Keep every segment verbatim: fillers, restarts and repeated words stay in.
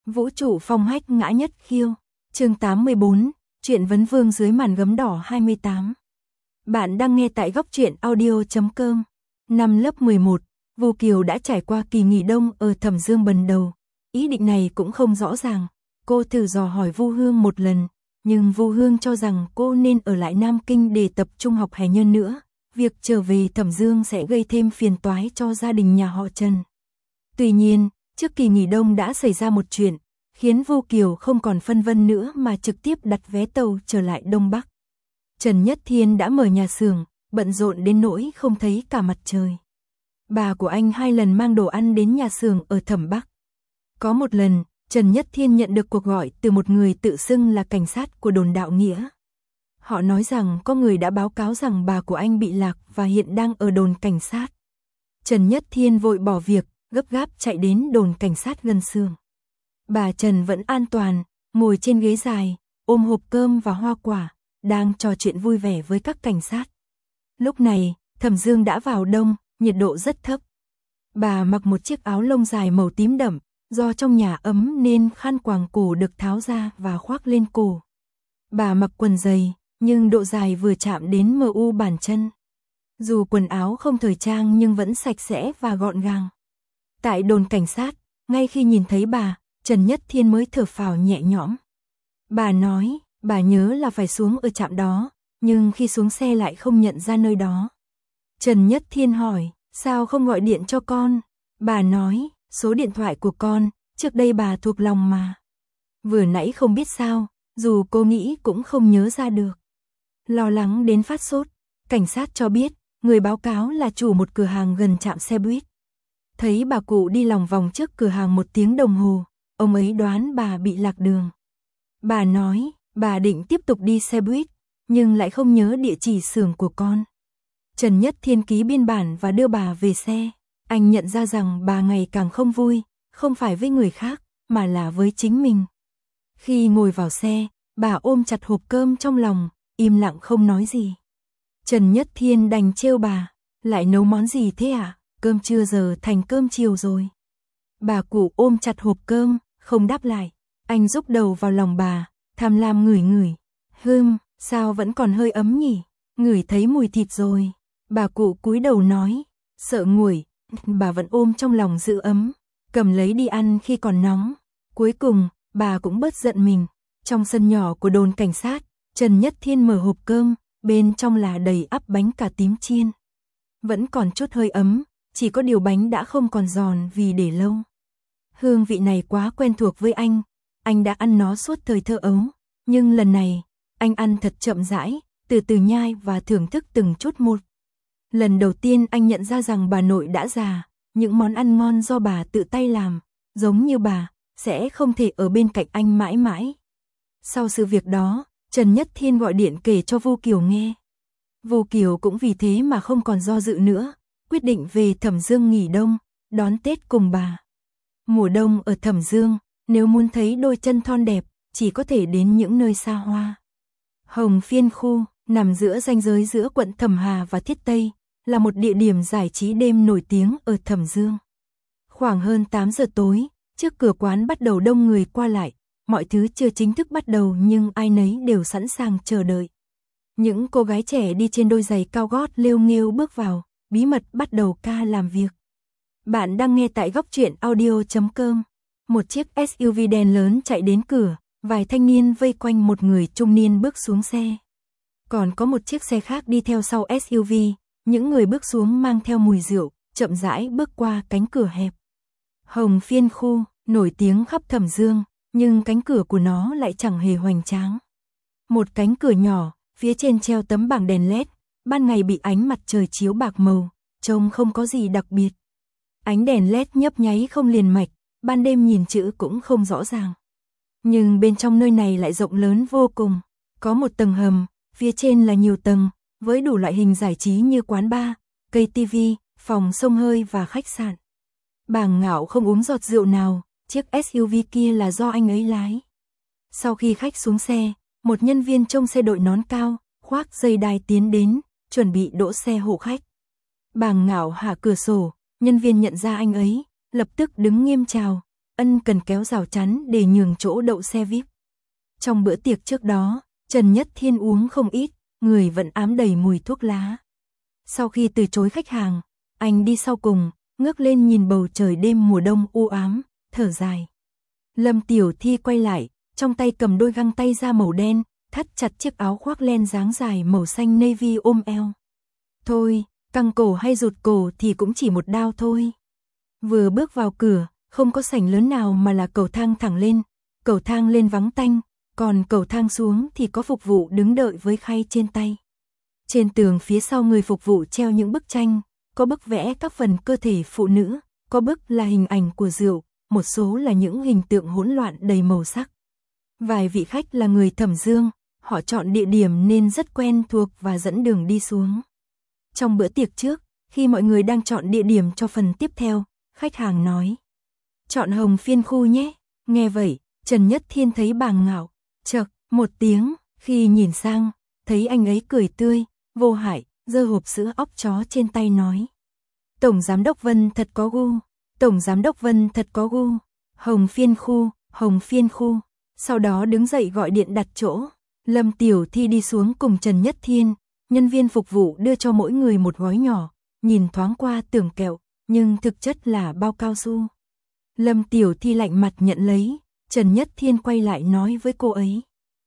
Vũ trụ phong hách ngã nhất khiêu. Chương tám mươi bốn, truyện vấn vương dưới màn gấm đỏ hai mươi tám. Bạn đang nghe tại góc truyện audio chấm com. Năm lớp mười một, Vu Kiều đã trải qua kỳ nghỉ đông ở Thẩm Dương bần đầu. Ý định này cũng không rõ ràng. Cô thử dò hỏi Vu Hương một lần, nhưng Vu Hương cho rằng cô nên ở lại Nam Kinh để tập trung học hè nhân nữa. Việc trở về Thẩm Dương sẽ gây thêm phiền toái cho gia đình nhà họ Trần. Tuy nhiên, trước kỳ nghỉ đông đã xảy ra một chuyện, khiến Vu Kiều không còn phân vân nữa mà trực tiếp đặt vé tàu trở lại Đông Bắc. Trần Nhất Thiên đã mở nhà xưởng, bận rộn đến nỗi không thấy cả mặt trời. Bà của anh hai lần mang đồ ăn đến nhà xưởng ở Thẩm Bắc. Có một lần, Trần Nhất Thiên nhận được cuộc gọi từ một người tự xưng là cảnh sát của đồn Đạo Nghĩa. Họ nói rằng có người đã báo cáo rằng bà của anh bị lạc và hiện đang ở đồn cảnh sát. Trần Nhất Thiên vội bỏ việc, gấp gáp chạy đến đồn cảnh sát gần xưởng. Bà Trần vẫn an toàn, ngồi trên ghế dài, ôm hộp cơm và hoa quả, đang trò chuyện vui vẻ với các cảnh sát. Lúc này, Thẩm Dương đã vào đông, nhiệt độ rất thấp. Bà mặc một chiếc áo lông dài màu tím đậm, do trong nhà ấm nên khăn quàng cổ được tháo ra và khoác lên cổ. Bà mặc quần dày, nhưng độ dài vừa chạm đến mờ u bàn chân. Dù quần áo không thời trang nhưng vẫn sạch sẽ và gọn gàng. Tại đồn cảnh sát, ngay khi nhìn thấy bà, Trần Nhất Thiên mới thở phào nhẹ nhõm. Bà nói, bà nhớ là phải xuống ở trạm đó, nhưng khi xuống xe lại không nhận ra nơi đó. Trần Nhất Thiên hỏi, sao không gọi điện cho con? Bà nói, số điện thoại của con, trước đây bà thuộc lòng mà. Vừa nãy không biết sao, dù cô nghĩ cũng không nhớ ra được. Lo lắng đến phát sốt, cảnh sát cho biết, người báo cáo là chủ một cửa hàng gần trạm xe buýt. Thấy bà cụ đi lòng vòng trước cửa hàng một tiếng đồng hồ, ông ấy đoán bà bị lạc đường. Bà nói, bà định tiếp tục đi xe buýt, nhưng lại không nhớ địa chỉ xưởng của con. Trần Nhất Thiên ký biên bản và đưa bà về xe. Anh nhận ra rằng bà ngày càng không vui, không phải với người khác, mà là với chính mình. Khi ngồi vào xe, bà ôm chặt hộp cơm trong lòng, im lặng không nói gì. Trần Nhất Thiên đành trêu bà, lại nấu món gì thế ạ? À? Cơm trưa giờ thành cơm chiều rồi. Bà cụ ôm chặt hộp cơm, không đáp lại. Anh rúc đầu vào lòng bà, tham lam ngửi ngửi. Hừm, sao vẫn còn hơi ấm nhỉ? Ngửi thấy mùi thịt rồi. Bà cụ cúi đầu nói, sợ nguội, bà vẫn ôm trong lòng giữ ấm, cầm lấy đi ăn khi còn nóng. Cuối cùng, bà cũng bớt giận mình. Trong sân nhỏ của đồn cảnh sát, Trần Nhất Thiên mở hộp cơm, bên trong là đầy ắp bánh cà tím chiên. Vẫn còn chút hơi ấm, chỉ có điều bánh đã không còn giòn vì để lâu. Hương vị này quá quen thuộc với anh, anh đã ăn nó suốt thời thơ ấu, nhưng lần này, anh ăn thật chậm rãi, từ từ nhai và thưởng thức từng chút một. Lần đầu tiên anh nhận ra rằng bà nội đã già, những món ăn ngon do bà tự tay làm, giống như bà, sẽ không thể ở bên cạnh anh mãi mãi. Sau sự việc đó, Trần Nhất Thiên gọi điện kể cho Vu Kiều nghe. Vu Kiều cũng vì thế mà không còn do dự nữa, quyết định về Thẩm Dương nghỉ đông, đón Tết cùng bà. Mùa đông ở Thẩm Dương, nếu muốn thấy đôi chân thon đẹp, chỉ có thể đến những nơi xa hoa. Hồng Phiên khu, nằm giữa ranh giới giữa quận Thẩm Hà và Thiết Tây, là một địa điểm giải trí đêm nổi tiếng ở Thẩm Dương. Khoảng hơn tám giờ tối, trước cửa quán bắt đầu đông người qua lại, mọi thứ chưa chính thức bắt đầu nhưng ai nấy đều sẵn sàng chờ đợi. Những cô gái trẻ đi trên đôi giày cao gót lêu nghêu bước vào, bí mật bắt đầu ca làm việc. Bạn đang nghe tại góc truyện audio chấm com. Một chiếc ét u vê đen lớn chạy đến cửa, vài thanh niên vây quanh một người trung niên bước xuống xe. Còn có một chiếc xe khác đi theo sau ét u vê, những người bước xuống mang theo mùi rượu, chậm rãi bước qua cánh cửa hẹp. Hồng Phiên khu, nổi tiếng khắp Thẩm Dương, nhưng cánh cửa của nó lại chẳng hề hoành tráng. Một cánh cửa nhỏ, phía trên treo tấm bảng đèn led, ban ngày bị ánh mặt trời chiếu bạc màu, trông không có gì đặc biệt. Ánh đèn led nhấp nháy không liền mạch, ban đêm nhìn chữ cũng không rõ ràng. Nhưng bên trong nơi này lại rộng lớn vô cùng, có một tầng hầm, phía trên là nhiều tầng, với đủ loại hình giải trí như quán bar, cây tivi, phòng xông hơi và khách sạn. Bàng Ngạo không uống giọt rượu nào, chiếc ét u vê kia là do anh ấy lái. Sau khi khách xuống xe, một nhân viên trông xe đội nón cao, khoác dây đai tiến đến, chuẩn bị đỗ xe hộ khách. Bàng Ngạo hạ cửa sổ, nhân viên nhận ra anh ấy, lập tức đứng nghiêm chào, ân cần kéo rào chắn để nhường chỗ đậu xe vi ai pi. Trong bữa tiệc trước đó, Trần Nhất Thiên uống không ít, người vẫn ám đầy mùi thuốc lá. Sau khi từ chối khách hàng, anh đi sau cùng, ngước lên nhìn bầu trời đêm mùa đông u ám, thở dài. Lâm Tiểu Thi quay lại, trong tay cầm đôi găng tay da màu đen, thắt chặt chiếc áo khoác len dáng dài màu xanh navy ôm eo. Thôi, căng cổ hay rụt cổ thì cũng chỉ một đao thôi. Vừa bước vào cửa, không có sảnh lớn nào mà là cầu thang thẳng lên, cầu thang lên vắng tanh, còn cầu thang xuống thì có phục vụ đứng đợi với khay trên tay. Trên tường phía sau người phục vụ treo những bức tranh, có bức vẽ các phần cơ thể phụ nữ, có bức là hình ảnh của rượu, một số là những hình tượng hỗn loạn đầy màu sắc. Vài vị khách là người Thẩm Dương, họ chọn địa điểm nên rất quen thuộc và dẫn đường đi xuống. Trong bữa tiệc trước, khi mọi người đang chọn địa điểm cho phần tiếp theo, khách hàng nói: chọn Hồng Phiên khu nhé. Nghe vậy, Trần Nhất Thiên thấy Bàng Ngạo chậc một tiếng, khi nhìn sang, thấy anh ấy cười tươi, vô hại, giơ hộp sữa óc chó trên tay nói: Tổng Giám đốc Vân thật có gu, Tổng Giám đốc Vân thật có gu, Hồng Phiên khu, Hồng Phiên khu. Sau đó đứng dậy gọi điện đặt chỗ. Lâm Tiểu Thi đi xuống cùng Trần Nhất Thiên, nhân viên phục vụ đưa cho mỗi người một gói nhỏ, nhìn thoáng qua tưởng kẹo, nhưng thực chất là bao cao su. Lâm Tiểu Thi lạnh mặt nhận lấy, Trần Nhất Thiên quay lại nói với cô ấy: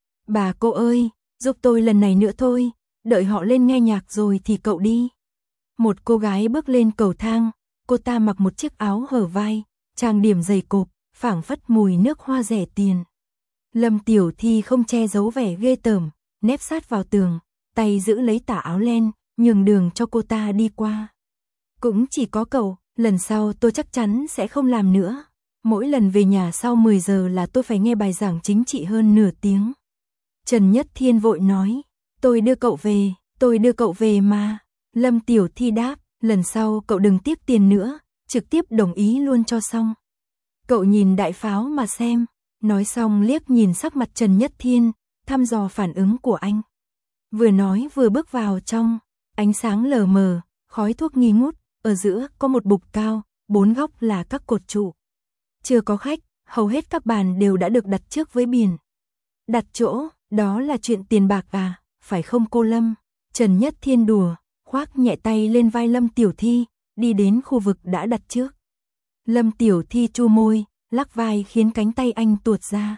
bà cô ơi, giúp tôi lần này nữa thôi, đợi họ lên nghe nhạc rồi thì cậu đi. Một cô gái bước lên cầu thang, cô ta mặc một chiếc áo hở vai, trang điểm dày cộp, phảng phất mùi nước hoa rẻ tiền. Lâm Tiểu Thi không che giấu vẻ ghê tởm, nép sát vào tường, tay giữ lấy tà áo len, nhường đường cho cô ta đi qua. Cũng chỉ có cậu, lần sau tôi chắc chắn sẽ không làm nữa. Mỗi lần về nhà sau mười giờ là tôi phải nghe bài giảng chính trị hơn nửa tiếng. Trần Nhất Thiên vội nói: tôi đưa cậu về, tôi đưa cậu về mà. Lâm Tiểu Thi đáp: lần sau cậu đừng tiếc tiền nữa, trực tiếp đồng ý luôn cho xong. Cậu nhìn đại pháo mà xem. Nói xong liếc nhìn sắc mặt Trần Nhất Thiên, thăm dò phản ứng của anh. Vừa nói vừa bước vào trong, ánh sáng lờ mờ, khói thuốc nghi ngút, ở giữa có một bục cao, bốn góc là các cột trụ. Chưa có khách, hầu hết các bàn đều đã được đặt trước với biển. Đặt chỗ, đó là chuyện tiền bạc à, phải không cô Lâm? Trần Nhất Thiên đùa, khoác nhẹ tay lên vai Lâm Tiểu Thi, đi đến khu vực đã đặt trước. Lâm Tiểu Thi chu môi, lắc vai khiến cánh tay anh tuột ra.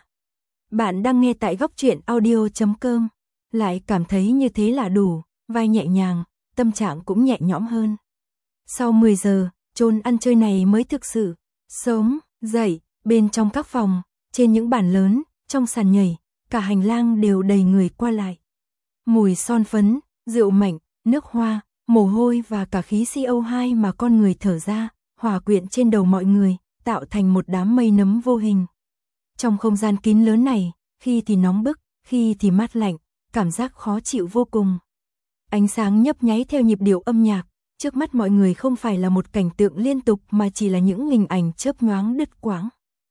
Bạn đang nghe tại góc truyện audio chấm com, lại cảm thấy như thế là đủ, vai nhẹ nhàng, tâm trạng cũng nhẹ nhõm hơn. Sau mười giờ, chốn ăn chơi này mới thực sự sống dậy. Bên trong các phòng, trên những bàn lớn, trong sàn nhảy, cả hành lang đều đầy người qua lại. Mùi son phấn, rượu mạnh, nước hoa, mồ hôi và cả khí xê o hai mà con người thở ra, hòa quyện trên đầu mọi người, tạo thành một đám mây nấm vô hình. Trong không gian kín lớn này, khi thì nóng bức, khi thì mát lạnh, cảm giác khó chịu vô cùng. Ánh sáng nhấp nháy theo nhịp điệu âm nhạc, trước mắt mọi người không phải là một cảnh tượng liên tục mà chỉ là những hình ảnh chớp nhoáng đứt quãng.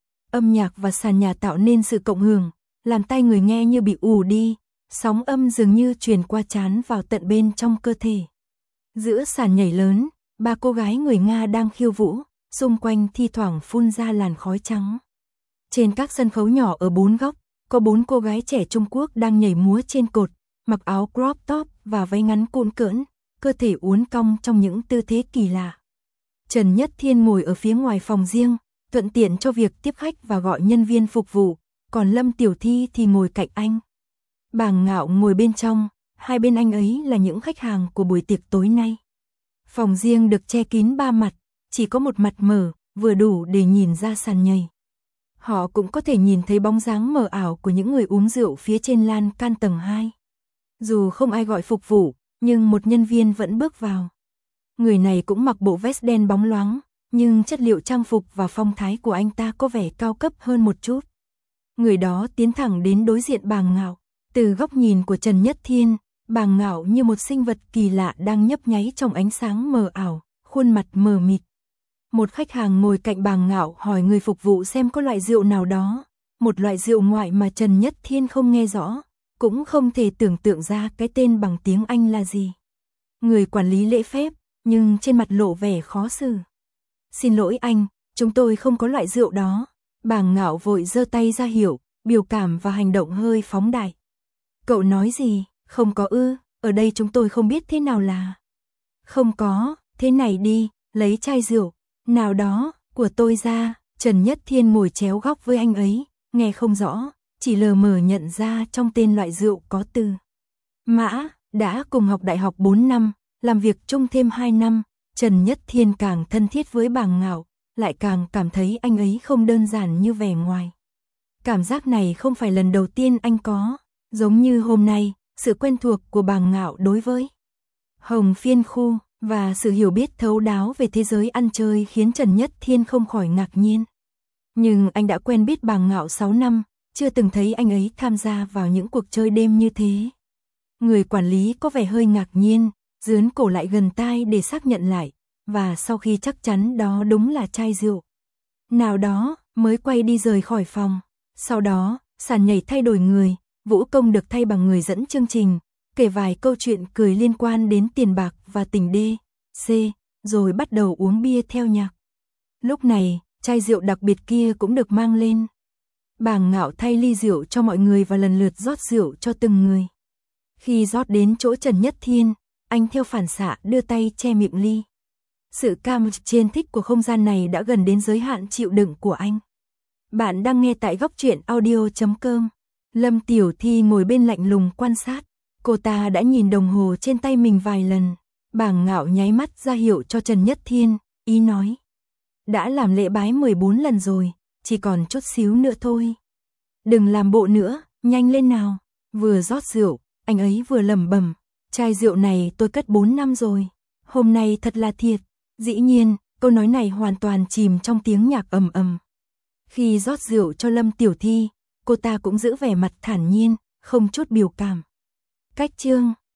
Âm nhạc và sàn nhà tạo nên sự cộng hưởng, làm tai người nghe như bị ù đi, sóng âm dường như truyền qua trán vào tận bên trong cơ thể. Giữa sàn nhảy lớn, ba cô gái người Nga đang khiêu vũ, xung quanh thi thoảng phun ra làn khói trắng. Trên các sân khấu nhỏ ở bốn góc, có bốn cô gái trẻ Trung Quốc đang nhảy múa trên cột, mặc áo crop top và váy ngắn cũn cỡn, cơ thể uốn cong trong những tư thế kỳ lạ. Trần Nhất Thiên ngồi ở phía ngoài phòng riêng, thuận tiện cho việc tiếp khách và gọi nhân viên phục vụ, còn Lâm Tiểu Thi thì ngồi cạnh anh. Bàng Ngạo ngồi bên trong, hai bên anh ấy là những khách hàng của buổi tiệc tối nay. Phòng riêng được che kín ba mặt, chỉ có một mặt mở, vừa đủ để nhìn ra sàn nhảy. Họ cũng có thể nhìn thấy bóng dáng mờ ảo của những người uống rượu phía trên lan can tầng hai. Dù không ai gọi phục vụ, nhưng một nhân viên vẫn bước vào. Người này cũng mặc bộ vest đen bóng loáng, nhưng chất liệu trang phục và phong thái của anh ta có vẻ cao cấp hơn một chút. Người đó tiến thẳng đến đối diện Bàng Ngạo. Từ góc nhìn của Trần Nhất Thiên, Bàng Ngạo như một sinh vật kỳ lạ đang nhấp nháy trong ánh sáng mờ ảo, khuôn mặt mờ mịt. Một khách hàng ngồi cạnh Bàng Ngạo hỏi người phục vụ xem có loại rượu nào đó, một loại rượu ngoại mà Trần Nhất Thiên không nghe rõ, cũng không thể tưởng tượng ra cái tên bằng tiếng Anh là gì. Người quản lý lễ phép, nhưng trên mặt lộ vẻ khó xử. Xin lỗi anh, chúng tôi không có loại rượu đó. Bàng Ngạo vội giơ tay ra hiệu, biểu cảm và hành động hơi phóng đại. Cậu nói gì, không có ư, ở đây chúng tôi không biết thế nào là. Không có, thế này đi, lấy chai rượu, nào đó, của tôi ra. Trần Nhất Thiên ngồi chéo góc với anh ấy, nghe không rõ, chỉ lờ mờ nhận ra trong tên loại rượu có từ mã, đã cùng học đại học bốn năm, làm việc chung thêm hai năm, Trần Nhất Thiên càng thân thiết với Bàng Ngạo, lại càng cảm thấy anh ấy không đơn giản như vẻ ngoài. Cảm giác này không phải lần đầu tiên anh có, giống như hôm nay, sự quen thuộc của Bàng Ngạo đối với Hồng Phiên Khu và sự hiểu biết thấu đáo về thế giới ăn chơi khiến Trần Nhất Thiên không khỏi ngạc nhiên. Nhưng anh đã quen biết Bàng Ngạo sáu năm, chưa từng thấy anh ấy tham gia vào những cuộc chơi đêm như thế. Người quản lý có vẻ hơi ngạc nhiên, dướn cổ lại gần tai để xác nhận lại, và sau khi chắc chắn đó đúng là chai rượu nào đó, mới quay đi rời khỏi phòng. Sau đó, sàn nhảy thay đổi người, vũ công được thay bằng người dẫn chương trình, kể vài câu chuyện cười liên quan đến tiền bạc và tình D, C, rồi bắt đầu uống bia theo nhạc. Lúc này, chai rượu đặc biệt kia cũng được mang lên. Bàng Ngạo thay ly rượu cho mọi người và lần lượt rót rượu cho từng người. Khi rót đến chỗ Trần Nhất Thiên, anh theo phản xạ đưa tay che miệng ly. Sự cam trên thích của không gian này đã gần đến giới hạn chịu đựng của anh. Bạn đang nghe tại góc truyện audio chấm com. Lâm Tiểu Thi ngồi bên lạnh lùng quan sát. Cô ta đã nhìn đồng hồ trên tay mình vài lần. Bàng Ngạo nháy mắt ra hiệu cho Trần Nhất Thiên, ý nói. Đã làm lễ bái mười bốn lần rồi, chỉ còn chút xíu nữa thôi. Đừng làm bộ nữa, nhanh lên nào. Vừa rót rượu, anh ấy vừa lẩm bẩm. Chai rượu này tôi cất bốn năm rồi. Hôm nay thật là thiệt. Dĩ nhiên, câu nói này hoàn toàn chìm trong tiếng nhạc ầm ầm. Khi rót rượu cho Lâm Tiểu Thi, cô ta cũng giữ vẻ mặt thản nhiên, không chút biểu cảm. Cách chương